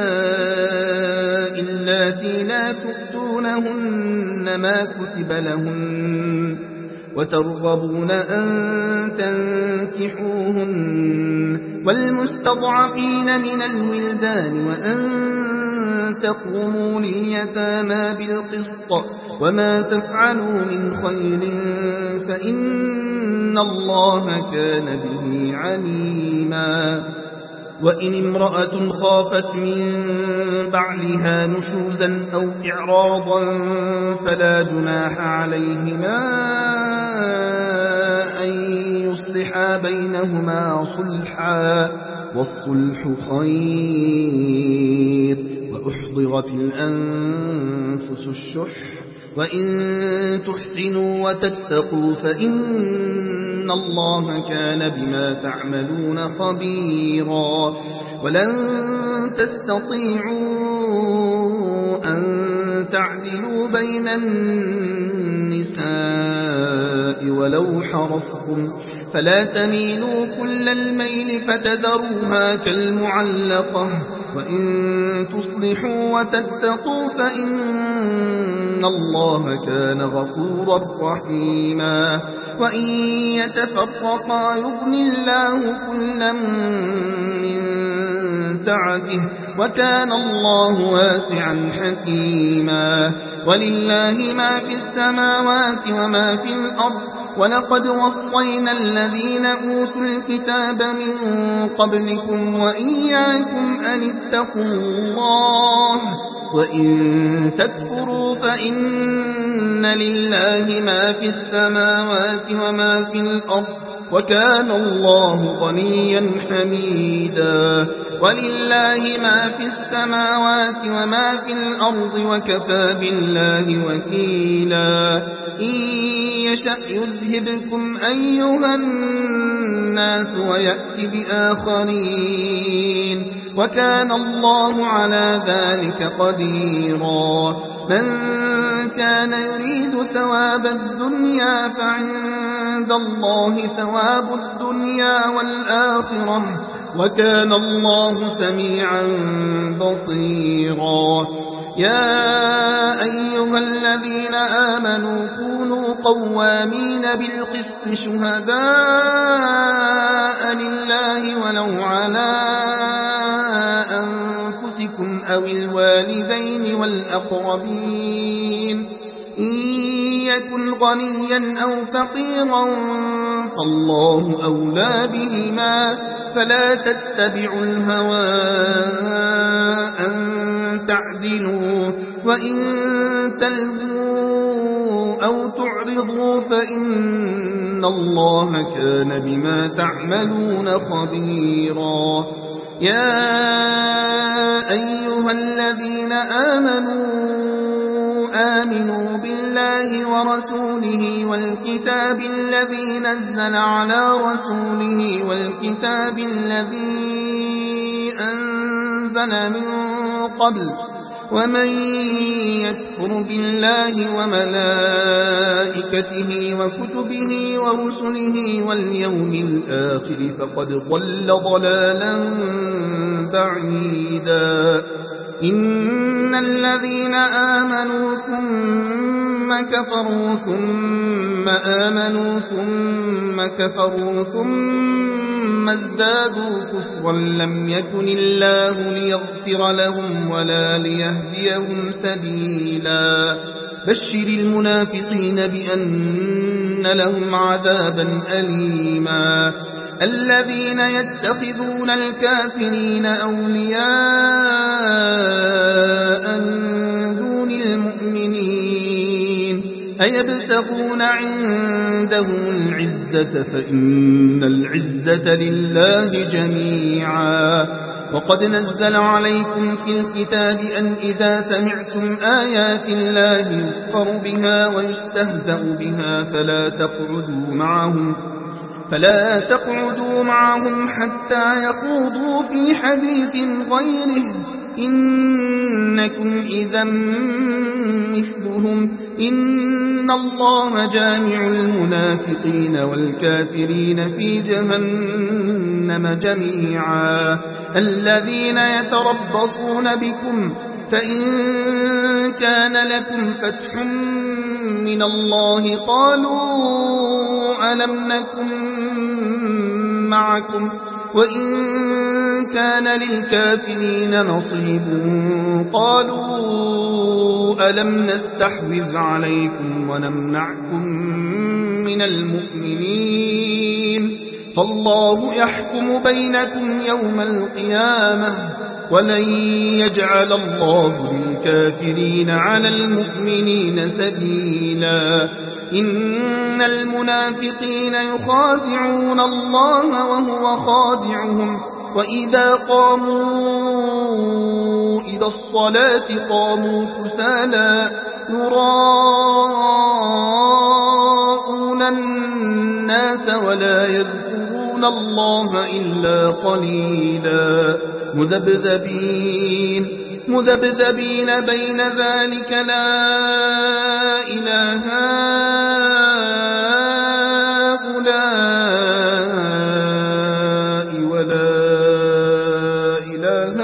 اللاتي لا تؤتونهن ما كتب لهن وترغبون أن تنكحوهن والمستضعفين من الولدان وأن تقوموا لليتامى بالقسط وما تفعلوا من خير فإن الله كان به عليما وإن امرأة خافت من بعلها نشوزا أو إعراضا فلا جناح عليهما أن يصلحا بينهما صلحا والصلح خير وأحضرت الأنفس الشح وإن تحسنوا وتتقوا فإن الله كان بما تعملون خبيرا ولن تستطيعوا أن تعدلوا بين النساء ولو حرصتم فلا تميلوا كل الميل فتذروها كالمعلقة وإن تصلحوا وتتقوا فإن الله كان غفورا رحيما وإن يتفرقا يغني الله كلا من سعته وكان الله واسعا حكيما ولله ما في السماوات وما في الأرض ولقد وصينا الذين أوتوا الكتاب من قبلكم وإياكم أن اتقوا الله وإن تكفروا فإن لله ما في السماوات وما في الأرض وكان الله غنيا حميدا ولله ما في السماوات وما في الأرض وكفى بالله وكيلا إن يشأ يذهبكم أيها الناس ويأتي بآخرين وكان الله على ذلك قديرا من كان يريد ثواب الدنيا فعند الله ثواب الدنيا والآخرة وكان الله سميعا بصيرا يا أيها الذين آمنوا كونوا قوامين بالقسط شهداء لله ولو على أنفسكم أو الوالدين والأقربين إن يكن غنيا أو فقيرا فالله أولى بهما فلا تتبعوا الهوى أن تعدلوا وإن تلووا أو تعرضوا فإن الله كان بما تعملون خبيرا يا أيها الذين آمنوا آمنوا بالله ورسوله والكتاب الذي نزل على رسوله والكتاب الذي أنزل من قبل ومن يكفر بالله وملائكته وكتبه ورسله واليوم الآخر فقد ضل ضلالا بعيدا إن الذين آمنوا ثم كفروا ثم آمنوا ثم كفروا ثم ازدادوا كفرا لم يكن الله ليغفر لهم ولا ليهديهم سبيلا بشر المنافقين بأن لهم عذابا أليما الذين يتخذون الكافرين أولياء من دون المؤمنين أيبتغون عندهم العزة فإن العزة لله جميعا وقد نزل عليكم في الكتاب أن إذا سمعتم آيات الله يكفر بها ويستهزأ بها فلا تقعدوا معهم فلا تقعدوا معهم حتى يخوضوا في حديث غيره إنكم إذا مثلهم إن الله جامع المنافقين والكافرين في جهنم جميعا الذين يتربصون بكم فإن كان لكم فتح من الله قالوا ألم نكن معكم وإن كان للكافرين نصيب قالوا ألم نستحوذ عليكم ونمنعكم من المؤمنين فالله يحكم بينكم يوم القيامة ولن يجعل الله للكافرين على المؤمنين سبيلا إن المنافقين يخادعون الله وهو خادعهم وإذا قاموا إلى الصلاة قاموا كسالى يراءون الناس ولا يذكرون الله إلا قليلا مذبذبين مذبذبين بين ذلك لا إله هؤلاء ولا إله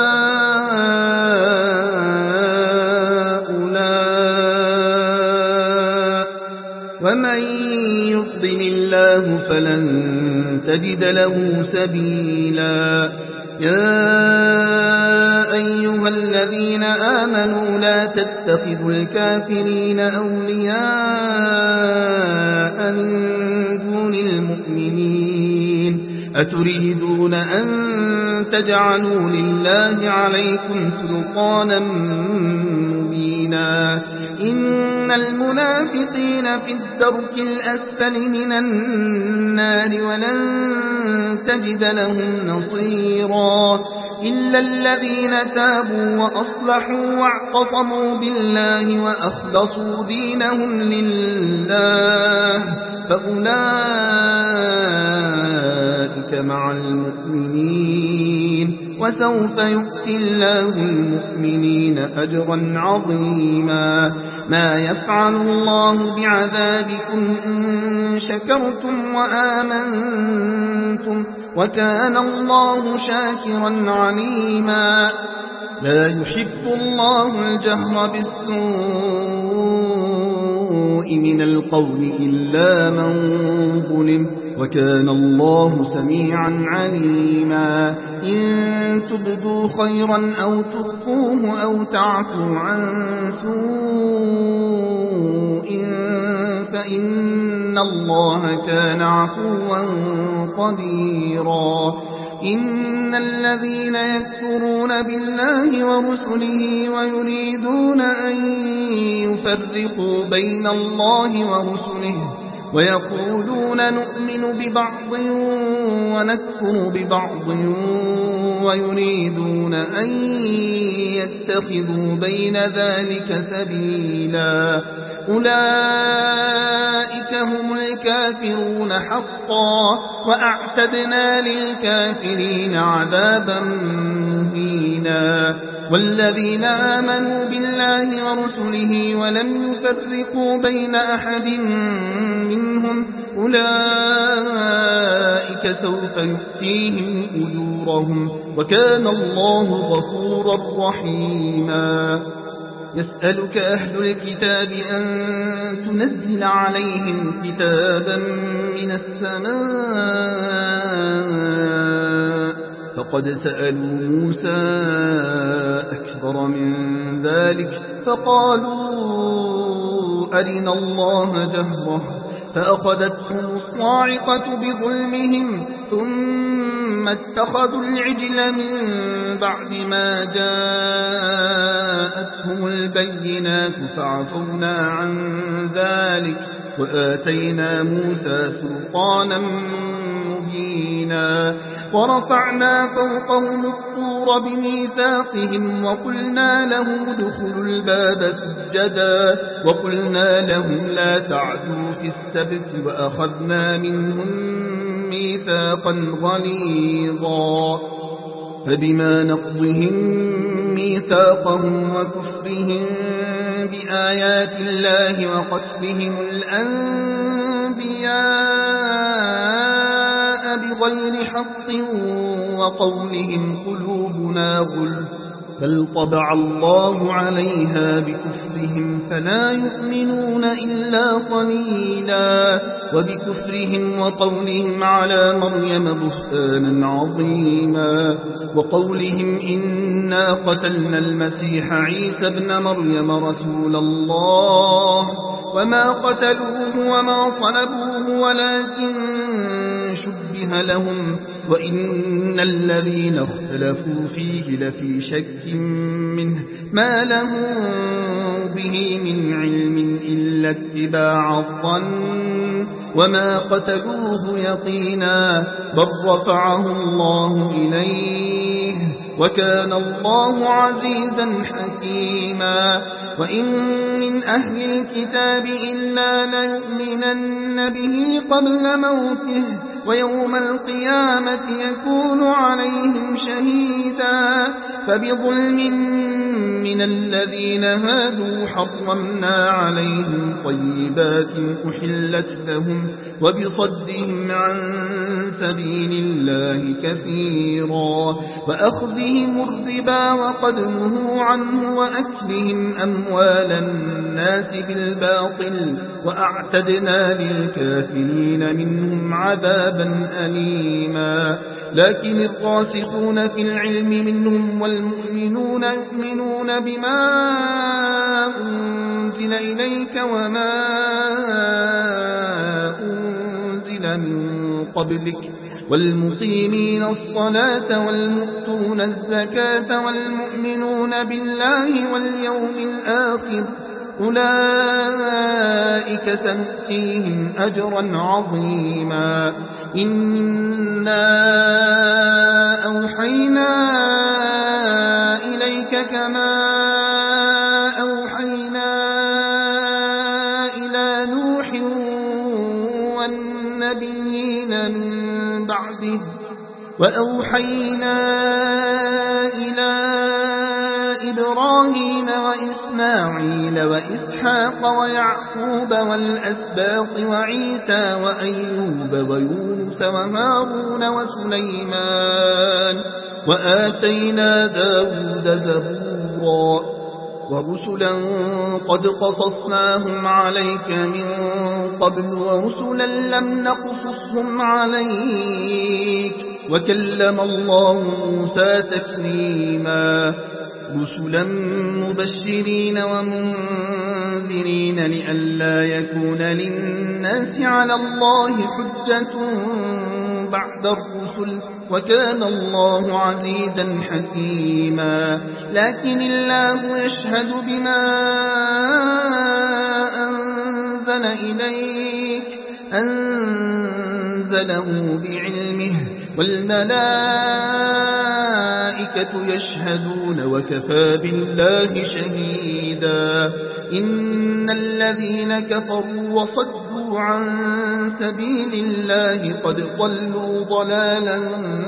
هؤلاء ومن يضلل الله فلن تجد له سبيلا يا أيها الذين آمنوا لا تتخذوا الكافرين أولياء من دون المؤمنين أتريدون أن تجعلوا لله عليكم سلطانا مبينا إن المنافقين في الدرك الأسفل من النار ولن تجد لهم نصيرا إلا الذين تابوا وأصلحوا واعتصموا بالله وأخلصوا دينهم لله فأولئك مع المؤمنين وسوف يؤتي الله المؤمنين أجرا عظيما ما يفعل الله بعذابكم إن شكرتم وآمنتم وكان الله شاكرا عليما لا يحب الله الجهر بالسوء من القول إلا من ظلم وكان الله سميعا عليما إن تبدوا خيرا أو تخفوه أو تعفوا عن سوء فإن الله كان عفوا قديرا إن الذين يكفرون بالله ورسله ويريدون أن يفرقوا بين الله ورسله ويقولون نؤمن ببعض ونكفر ببعض ويريدون أن يتخذوا بين ذلك سبيلا أولئك هم الكافرون حقا وأعتدنا للكافرين عذابا مهينا والذين آمنوا بالله ورسله ولم يفرقوا بين أحد منهم أولئك سوف يؤتيهم أجورهم وكان الله غفورا رحيما يسألك أهل الكتاب أن تنزل عليهم كتابا من السماء فقد سألوا موسى أكبر من ذلك فقالوا أرنا الله جهرة فأخذتهم الصاعقة بظلمهم ثم اتخذوا العجل من بعد ما جاءتهم البينات فعفونا عن ذلك وآتينا موسى سلطانا مبينا ورفعنا فوقهم الطور بميثاقهم وقلنا لهم ادخلوا الباب سجدا وقلنا لهم لا تعدوا في السبت وأخذنا منهم ميثاقا غليظا فبما نقضهم ميثاقهم وكفرهم بآيات الله وقتلهم الأنبياء بغير حق وقولهم قلوبنا غلف بل طبع الله عليها بكفرهم فلا يؤمنون إلا قليلا وبكفرهم وقولهم على مريم بهتانا عظيما وقولهم إنا قتلنا المسيح عيسى ابن مريم رسول الله وما قتلوه وما صلبوه ولكن شبه لهم وإن الذين اختلفوا فيه لفي شك منه ما لهم به من علم إلا اتباع الظن وما قتلوه يقينا بل رفعه الله إليه وكان الله عزيزا حكيما وإن من أهل الكتاب إلا ليؤمنن به قبل موته ويوم القيامة يكون عليهم شهيدا فبظلم من الذين هادوا حرمنا عليهم طيبات أحلت لهم وبصدهم عن سبيل الله كثيرا وأخذهم الربا وقد نهوا عنه وأكلهم أموال الناس بالباطل وأعتدنا للكافرين منهم عذابا أليما لكن الراسخون في العلم منهم والمؤمنون يؤمنون بما أنزل إليك وما أنزل من قبلك والمقيمين الصلاة والمؤتون الزكاة والمؤمنون بالله واليوم الآخر أولئك سنؤتيهم أجرا عظيما إنا أوحينا إليك كما أوحينا إلى نوح والنبيين من بعده وأوحينا إلى إبراهيم وإسماعيل وإسحاق ويعقوب والأسباط وعيسى وأيوب ويونس وهارون وسليمان وآتينا داود زبورا ورسلا قد قصصناهم عليك من قبل ورسلا لم نقصصهم عليك وكلم الله موسى تكليما رسلا مبشرين ومنذرين لئلا يكون للناس على الله حجة بعد الرسل وكان الله عزيزا حكيما لكن الله يشهد بما أنزل إليك أنزله بعلمه والملائكة يشهدون وكفى بالله شهيدا إن الذين كفروا وصدوا عن سبيل الله قد ضلوا ضلالا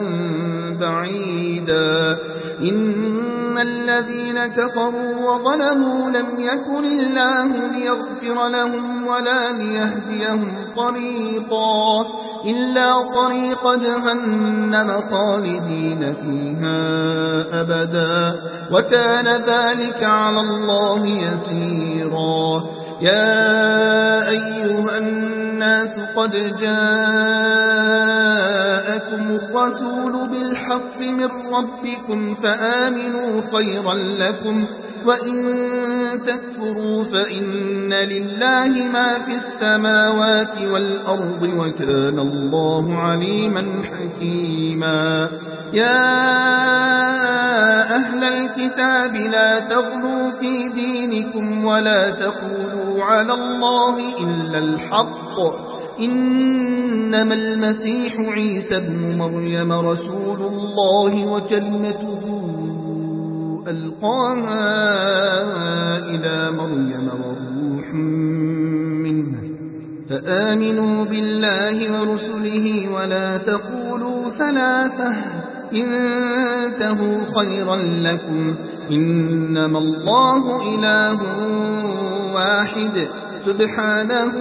بعيدا إن الذين كفروا وظلموا لم يكن الله ليغفر لهم ولا ليهديهم طريقا إلا طريق جهنم خالدين فيها أبدا وكان ذلك على الله يسيرا يا أيها الناس قد جاءكم الرسول بالحق من ربكم فآمنوا خيرا لكم وإن تكفروا فإن لله ما في السماوات والأرض وكان الله عليما حكيما يا أهل الكتاب لا تغلوا في دينكم ولا تقولوا على الله إلا الحق إنما المسيح عيسى بن مريم رسول الله وكلمته ألقاها إلى مريم وروح منه فآمنوا بالله ورسله ولا تقولوا ثلاثة انتهوا خيرا لكم إنما الله إله واحد سبحانه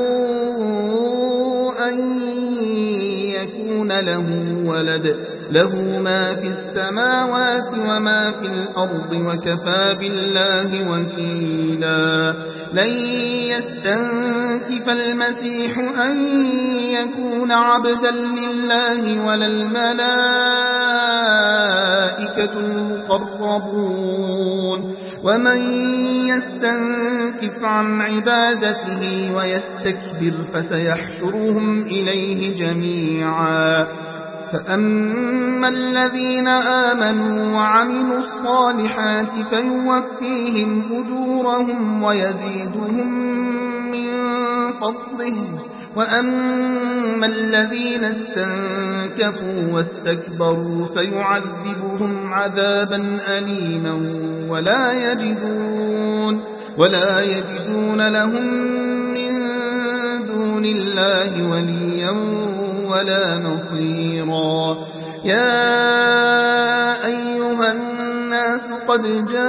أن يكون له ولد له ما في السماوات وما في الأرض وكفى بالله وكيلا لن يستنكف المسيح أن يكون عبدا لله ولا الملائكة المقربون ومن يستنكف عن عبادته ويستكبر فسيحشرهم إليه جميعا فأما الذين آمنوا وعملوا الصالحات فيوفيهم أجورهم ويزيدهم من فضله وأما الذين استنكفوا واستكبروا فيعذبهم عذابا أليما ولا يجدون, ولا يجدون لهم من دون الله وليا ولا نصيرا. يا أيها الناس قد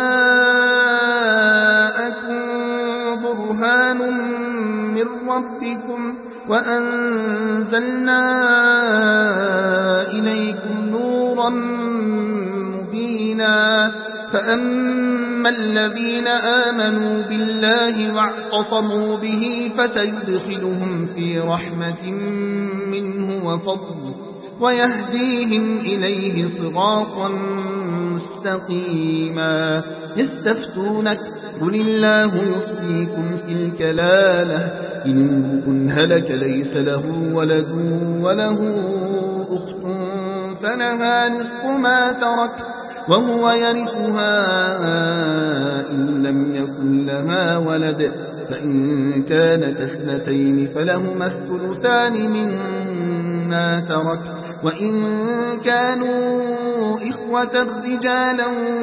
جاءكم برهان من ربكم وأنزلنا إليكم نورا مبينا فأما الذين آمنوا بالله واعتصموا به فسيدخلهم في رحمة منه وفضل ويهديهم إليه صراطا مستقيما. يستفتونك قل الله يفتيكم في الكلالة إن امرؤ هلك ليس له ولد وله أخت فلها نصف ما ترك وهو يرثها إن لم يكن لها ولد فإن كانت اثنتين فلهما الثلثان مما ترك وإن كانوا إخوة رجالا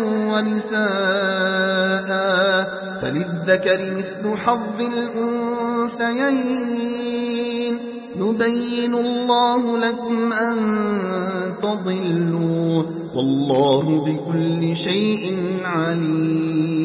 ونساء فللذكر مثل حظ الأنثيين يبين الله لكم أن تضلوا والله بكل شيء عليم.